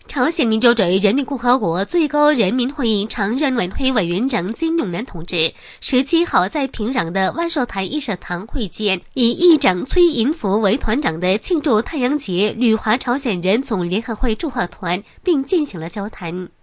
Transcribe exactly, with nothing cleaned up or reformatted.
朝鲜民主主义人民共和国最高人民会议常任委员会委员长金永南同志十七号在平壤的万寿台议事堂会见以议长崔银福为团长的庆祝太阳节旅华朝鲜人总联合会祝贺团，并进行了交谈。